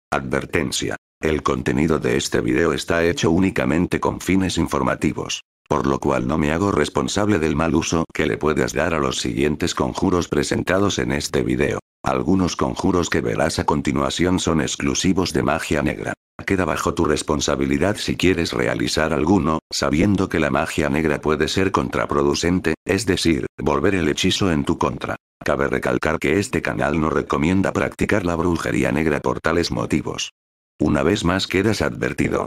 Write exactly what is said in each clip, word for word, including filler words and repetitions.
Advertencia. El contenido de este video está hecho únicamente con fines informativos, por lo cual no me hago responsable del mal uso que le puedas dar a los siguientes conjuros presentados en este video. Algunos conjuros que verás a continuación son exclusivos de magia negra. Queda bajo tu responsabilidad si quieres realizar alguno, sabiendo que la magia negra puede ser contraproducente, es decir, volver el hechizo en tu contra. Cabe recalcar que este canal no recomienda practicar la brujería negra por tales motivos. Una vez más quedas advertido.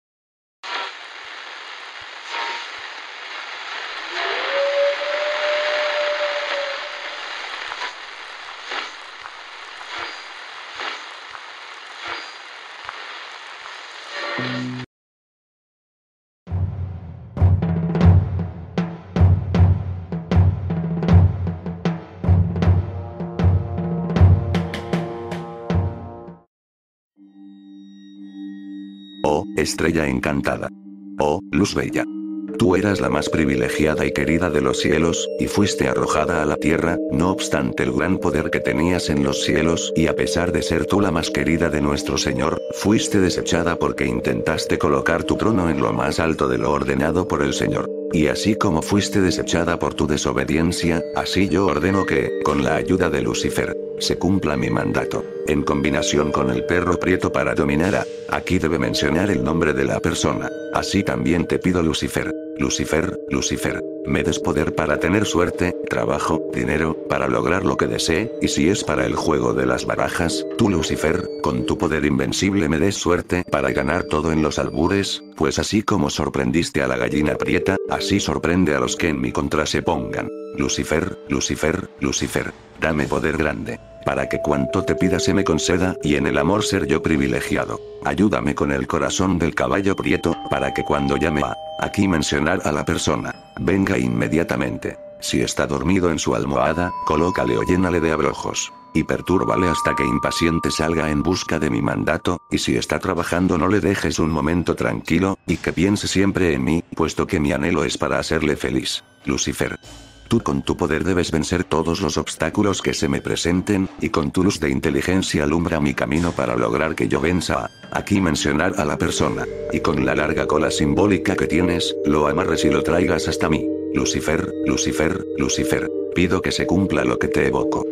Oh, estrella encantada. Oh, luz bella. Tú eras la más privilegiada y querida de los cielos, y fuiste arrojada a la tierra, no obstante el gran poder que tenías en los cielos, y a pesar de ser tú la más querida de nuestro Señor, fuiste desechada porque intentaste colocar tu trono en lo más alto de lo ordenado por el Señor. Y así como fuiste desechada por tu desobediencia, así yo ordeno que, con la ayuda de Lucifer, se cumpla mi mandato. En combinación con el perro prieto para dominar a, aquí debe mencionar el nombre de la persona. Así también te pido Lucifer, Lucifer, Lucifer, me des poder para tener suerte, trabajo, dinero, para lograr lo que desee, y si es para el juego de las barajas, tú Lucifer, con tu poder invencible me des suerte para ganar todo en los albures, pues así como sorprendiste a la gallina prieta, así sorprende a los que en mi contra se pongan. Lucifer, Lucifer, Lucifer, dame poder grande, para que cuanto te pida se me conceda y en el amor ser yo privilegiado. Ayúdame con el corazón del caballo prieto, para que cuando llame a, aquí mencionar a la persona, venga inmediatamente. Si está dormido en su almohada, colócale o llénale de abrojos, y pertúrbale hasta que impaciente salga en busca de mi mandato, y si está trabajando no le dejes un momento tranquilo, y que piense siempre en mí, puesto que mi anhelo es para hacerle feliz. Lucifer. Tú con tu poder debes vencer todos los obstáculos que se me presenten, y con tu luz de inteligencia alumbra mi camino para lograr que yo venza a, aquí mencionar a la persona, y con la larga cola simbólica que tienes, lo amarres y lo traigas hasta mí. Lucifer, Lucifer, Lucifer, pido que se cumpla lo que te evoco.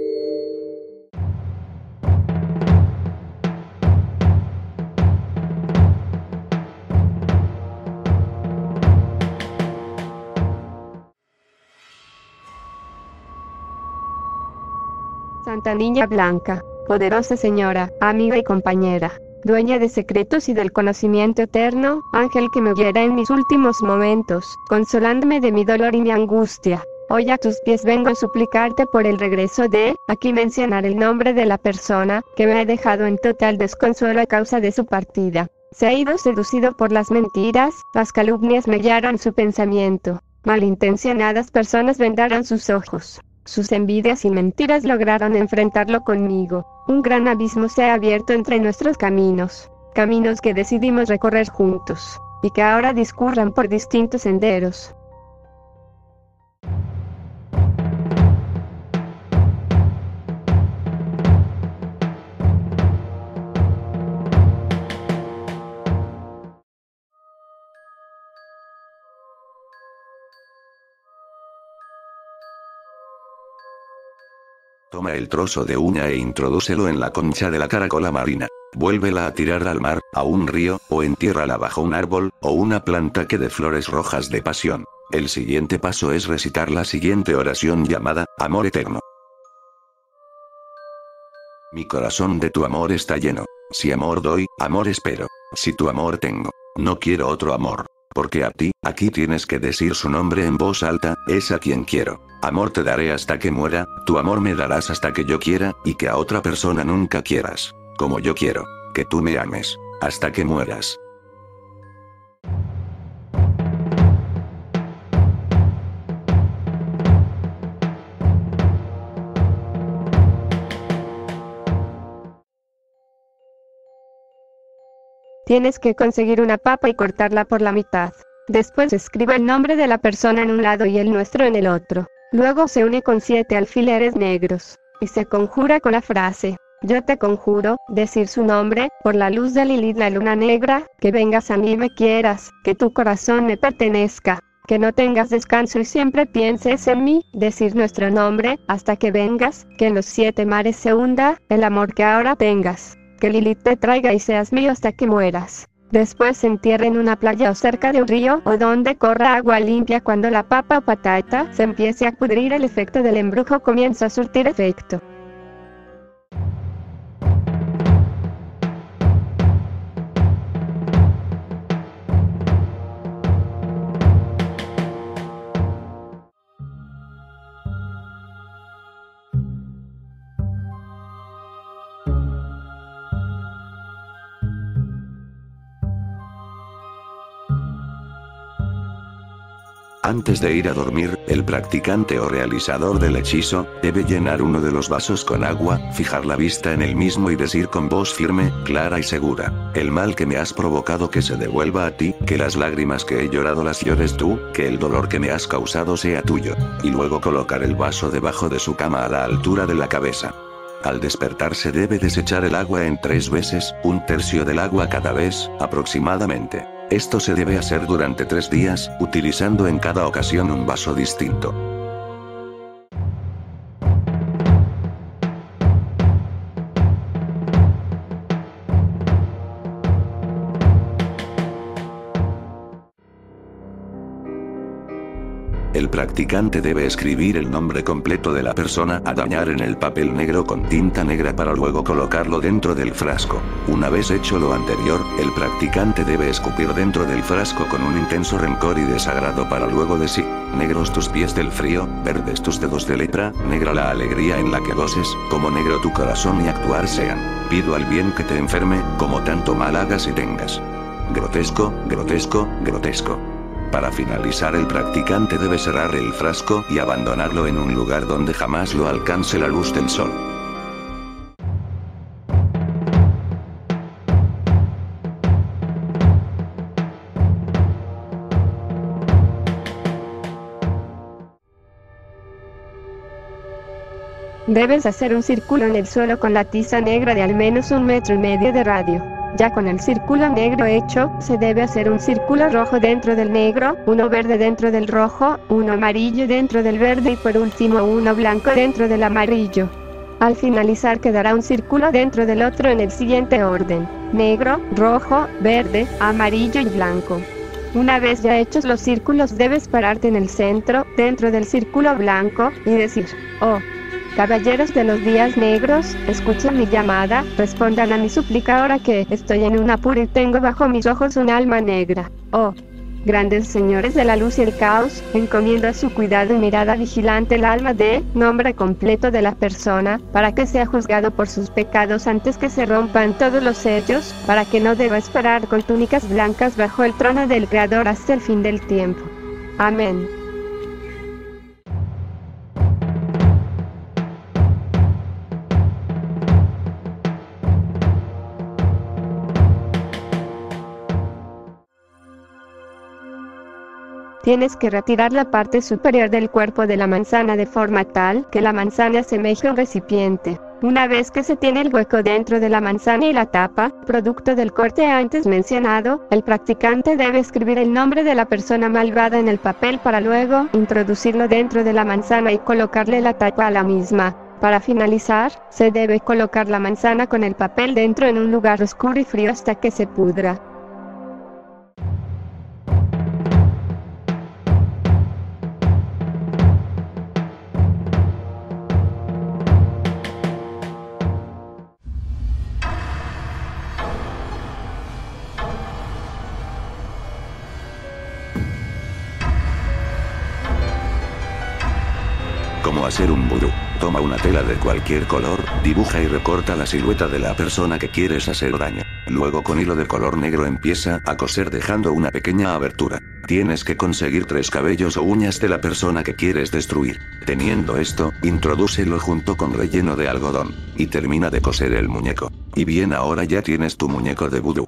Santa Niña Blanca, poderosa señora, amiga y compañera, dueña de secretos y del conocimiento eterno, ángel que me guiará en mis últimos momentos, consolándome de mi dolor y mi angustia. Hoy a tus pies vengo a suplicarte por el regreso de, aquí mencionar el nombre de la persona, que me ha dejado en total desconsuelo a causa de su partida. Se ha ido seducido por las mentiras, las calumnias mellaron su pensamiento, malintencionadas personas vendaron sus ojos. Sus envidias y mentiras lograron enfrentarlo conmigo. Un gran abismo se ha abierto entre nuestros caminos, caminos que decidimos recorrer juntos, y que ahora discurran por distintos senderos. Toma el trozo de uña e introdúcelo en la concha de la caracola marina. Vuélvela a tirar al mar, a un río, o entiérrala bajo un árbol, o una planta que dé flores rojas de pasión. El siguiente paso es recitar la siguiente oración llamada, Amor Eterno. Mi corazón de tu amor está lleno. Si amor doy, amor espero. Si tu amor tengo, no quiero otro amor. Porque a ti, aquí tienes que decir su nombre en voz alta, es a quien quiero. Amor te daré hasta que muera, tu amor me darás hasta que yo quiera, y que a otra persona nunca quieras. Como yo quiero, que tú me ames, hasta que mueras. Tienes que conseguir una papa y cortarla por la mitad. Después escribe el nombre de la persona en un lado y el nuestro en el otro. Luego se une con siete alfileres negros, y se conjura con la frase, Yo te conjuro, decir su nombre, por la luz de Lilith la luna negra, que vengas a mí y me quieras, que tu corazón me pertenezca, que no tengas descanso y siempre pienses en mí, decir nuestro nombre, hasta que vengas, que en los siete mares se hunda, el amor que ahora tengas, que Lilith te traiga y seas mío hasta que mueras. Después se entierre en una playa o cerca de un río o donde corra agua limpia. Cuando la papa o patata se empiece a pudrir, el efecto del embrujo comienza a surtir efecto. Antes de ir a dormir, el practicante o realizador del hechizo, debe llenar uno de los vasos con agua, fijar la vista en el mismo y decir con voz firme, clara y segura: el mal que me has provocado que se devuelva a ti, que las lágrimas que he llorado las llores tú, que el dolor que me has causado sea tuyo. Y luego colocar el vaso debajo de su cama a la altura de la cabeza. Al despertarse debe desechar el agua en tres veces, un tercio del agua cada vez, aproximadamente. Esto se debe hacer durante tres días, utilizando en cada ocasión un vaso distinto. El practicante debe escribir el nombre completo de la persona a dañar en el papel negro con tinta negra para luego colocarlo dentro del frasco. Una vez hecho lo anterior, el practicante debe escupir dentro del frasco con un intenso rencor y desagrado para luego decir: negros tus pies del frío, verdes tus dedos de lepra, negra la alegría en la que goces, como negro tu corazón y actuar sean. Pido al bien que te enferme, como tanto mal hagas y tengas. Grotesco, grotesco, grotesco. Para finalizar, el practicante debe cerrar el frasco y abandonarlo en un lugar donde jamás lo alcance la luz del sol. Debes hacer un círculo en el suelo con la tiza negra de al menos un metro y medio de radio. Ya con el círculo negro hecho, se debe hacer un círculo rojo dentro del negro, uno verde dentro del rojo, uno amarillo dentro del verde y por último uno blanco dentro del amarillo. Al finalizar quedará un círculo dentro del otro en el siguiente orden: negro, rojo, verde, amarillo y blanco. Una vez ya hechos los círculos, debes pararte en el centro, dentro del círculo blanco, y decir: oh, caballeros de los días negros, escuchen mi llamada, respondan a mi súplica ahora que estoy en un apuro y tengo bajo mis ojos un alma negra. Oh, grandes señores de la luz y el caos, encomiendo a su cuidado y mirada vigilante el alma de nombre completo de la persona, para que sea juzgado por sus pecados antes que se rompan todos los sellos, para que no deba esperar con túnicas blancas bajo el trono del Creador hasta el fin del tiempo. Amén. Tienes que retirar la parte superior del cuerpo de la manzana de forma tal que la manzana asemeje un recipiente. Una vez que se tiene el hueco dentro de la manzana y la tapa, producto del corte antes mencionado, el practicante debe escribir el nombre de la persona malvada en el papel para luego introducirlo dentro de la manzana y colocarle la tapa a la misma. Para finalizar, se debe colocar la manzana con el papel dentro en un lugar oscuro y frío hasta que se pudra. Cómo hacer un vudú. Toma una tela de cualquier color, dibuja y recorta la silueta de la persona que quieres hacer daño. Luego con hilo de color negro empieza a coser dejando una pequeña abertura. Tienes que conseguir tres cabellos o uñas de la persona que quieres destruir. Teniendo esto, introdúcelo junto con relleno de algodón. Y termina de coser el muñeco. Y bien, ahora ya tienes tu muñeco de vudú.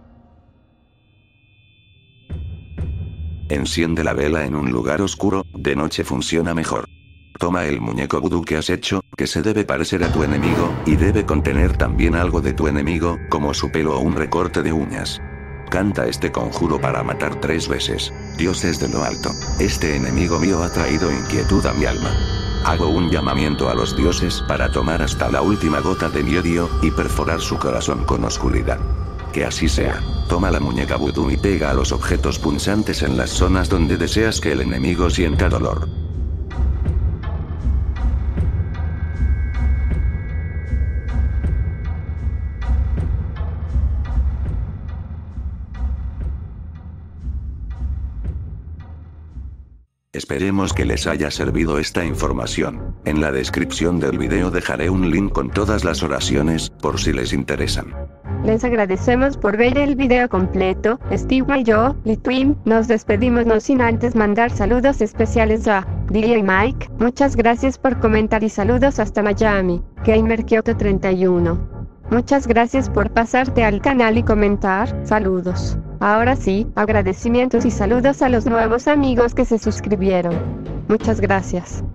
Enciende la vela en un lugar oscuro, de noche funciona mejor. Toma el muñeco vudú que has hecho, que se debe parecer a tu enemigo, y debe contener también algo de tu enemigo, como su pelo o un recorte de uñas. Canta este conjuro para matar tres veces. Dioses de lo alto, este enemigo mío ha traído inquietud a mi alma. Hago un llamamiento a los dioses para tomar hasta la última gota de mi odio, y perforar su corazón con oscuridad. Que así sea. Toma la muñeca vudú y pega a los objetos punzantes en las zonas donde deseas que el enemigo sienta dolor. Esperemos que les haya servido esta información. En la descripción del video dejaré un link con todas las oraciones, por si les interesan. Les agradecemos por ver el video completo. Steve y yo, Litwin, nos despedimos no sin antes mandar saludos especiales a D J Mike, muchas gracias por comentar y saludos hasta Miami. Gamer Kyoto treinta y uno. Muchas gracias por pasarte al canal y comentar, saludos. Ahora sí, agradecimientos y saludos a los nuevos amigos que se suscribieron. Muchas gracias.